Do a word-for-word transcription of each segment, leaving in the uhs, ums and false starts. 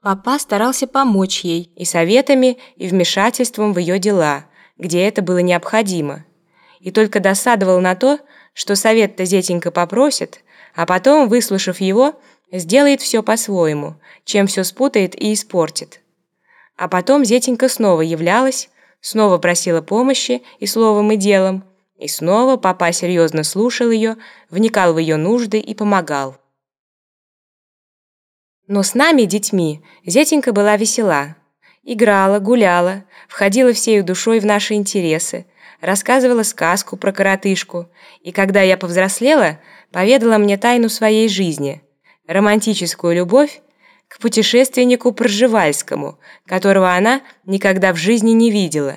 Папа старался помочь ей и советами, и вмешательством в ее дела, где это было необходимо. И только досадовал на то, что совет-то зятенька попросит, а потом, выслушав его, сделает все по-своему, чем все спутает и испортит. А потом зятенька снова являлась, снова просила помощи и словом, и делом, и снова папа серьезно слушал ее, вникал в ее нужды и помогал. Но с нами, детьми, зятенька была весела. Играла, гуляла, входила всею душой в наши интересы, рассказывала сказку про коротышку, и когда я повзрослела, поведала мне тайну своей жизни, романтическую любовь к путешественнику Пржевальскому, которого она никогда в жизни не видела.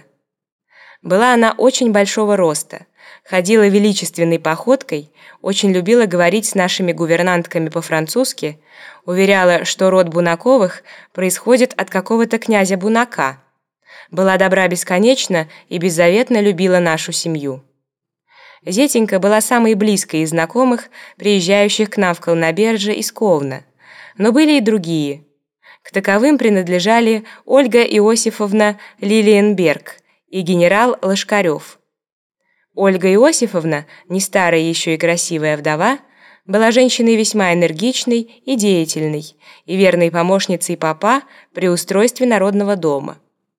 Была она очень большого роста, ходила величественной походкой, очень любила говорить с нашими гувернантками по-французски, уверяла, что род Бунаковых происходит от какого-то князя Бунака, была добра бесконечно и беззаветно любила нашу семью. Зетенька была самой близкой из знакомых, приезжающих к нам в Колноберже из Ковна, но были и другие. К таковым принадлежали Ольга Иосифовна Лилиенберг и генерал Лошкарев. Ольга Иосифовна, не старая еще и красивая вдова, была женщиной весьма энергичной и деятельной и верной помощницей папа при устройстве народного дома.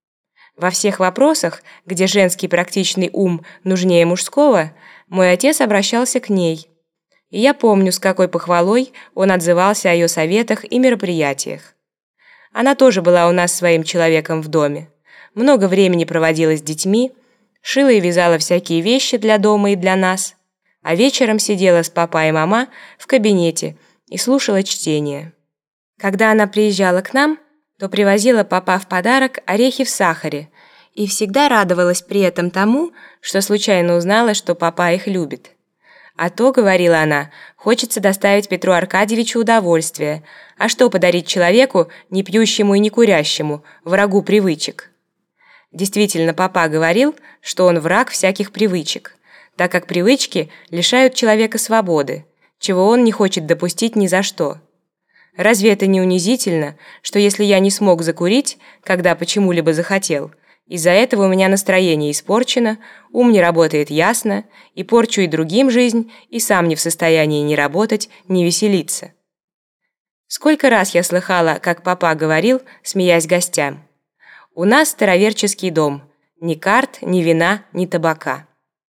Во всех вопросах, где женский практичный ум нужнее мужского, мой отец обращался к ней. И я помню, с какой похвалой он отзывался о ее советах и мероприятиях. Она тоже была у нас своим человеком в доме. Много времени проводила с детьми, шила и вязала всякие вещи для дома и для нас, а вечером сидела с папа и мама в кабинете и слушала чтение. Когда она приезжала к нам, то привозила папа в подарок орехи в сахаре и всегда радовалась при этом тому, что случайно узнала, что папа их любит. А то, говорила она, хочется доставить Петру Аркадьевичу удовольствие, а что подарить человеку, не пьющему и не курящему, врагу привычек? Действительно, папа говорил, что он враг всяких привычек, так как привычки лишают человека свободы, чего он не хочет допустить ни за что. Разве это не унизительно, что если я не смог закурить, когда почему-либо захотел, из-за этого у меня настроение испорчено, ум не работает ясно, и порчу и другим жизнь, и сам не в состоянии ни работать, ни веселиться? Сколько раз я слыхала, как папа говорил, смеясь гостям: «У нас староверческий дом, ни карт, ни вина, ни табака».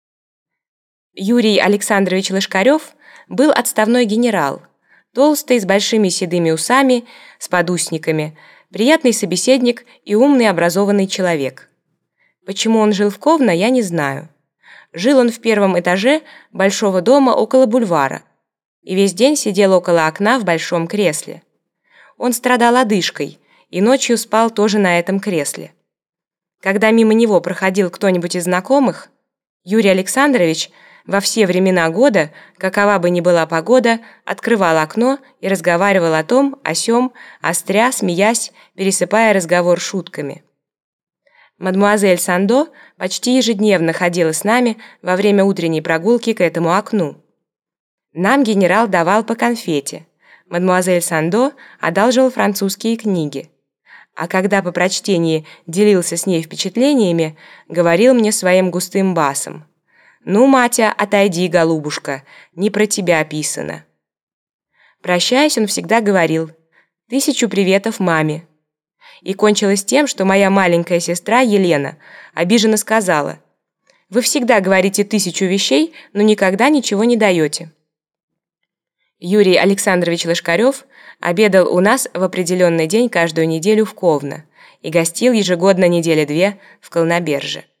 Юрий Александрович Лошкарев был отставной генерал, толстый, с большими седыми усами, с подусниками, приятный собеседник и умный образованный человек. Почему он жил в Ковно, я не знаю. Жил он в первом этаже большого дома около бульвара и весь день сидел около окна в большом кресле. Он страдал одышкой и ночью спал тоже на этом кресле. Когда мимо него проходил кто-нибудь из знакомых, Юрий Александрович во все времена года, какова бы ни была погода, открывал окно и разговаривал о том, о сём, остря, смеясь, пересыпая разговор шутками. Мадемуазель Сандо почти ежедневно ходила с нами во время утренней прогулки к этому окну. Нам генерал давал по конфете, мадемуазель Сандо одалживал французские книги, а когда по прочтении делился с ней впечатлениями, говорил мне своим густым басом: «Ну, Матя, отойди, голубушка, не про тебя писано». Прощаясь, он всегда говорил: «Тысячу приветов маме». И кончилось тем, что моя маленькая сестра Елена обиженно сказала: «Вы всегда говорите тысячу вещей, но никогда ничего не даете». Юрий Александрович Лошкарев обедал у нас в определенный день каждую неделю в Ковно и гостил ежегодно недели две в Колноберже.